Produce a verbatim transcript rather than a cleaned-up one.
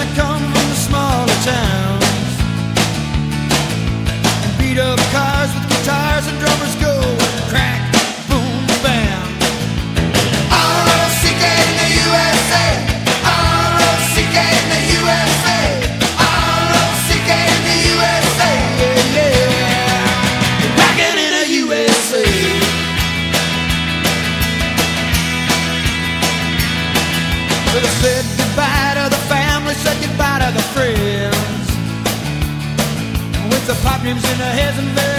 that come from the smaller towns. And beat up cars with guitars and drummers go crack, boom, bam. R O C K in the U S A, R O C K in the U S A, R O C K in the U S A, yeah, yeah. Rockin' in the U S A. Well, I said goodbye to the family, said goodbye to the friends, with the pop names in their heads and their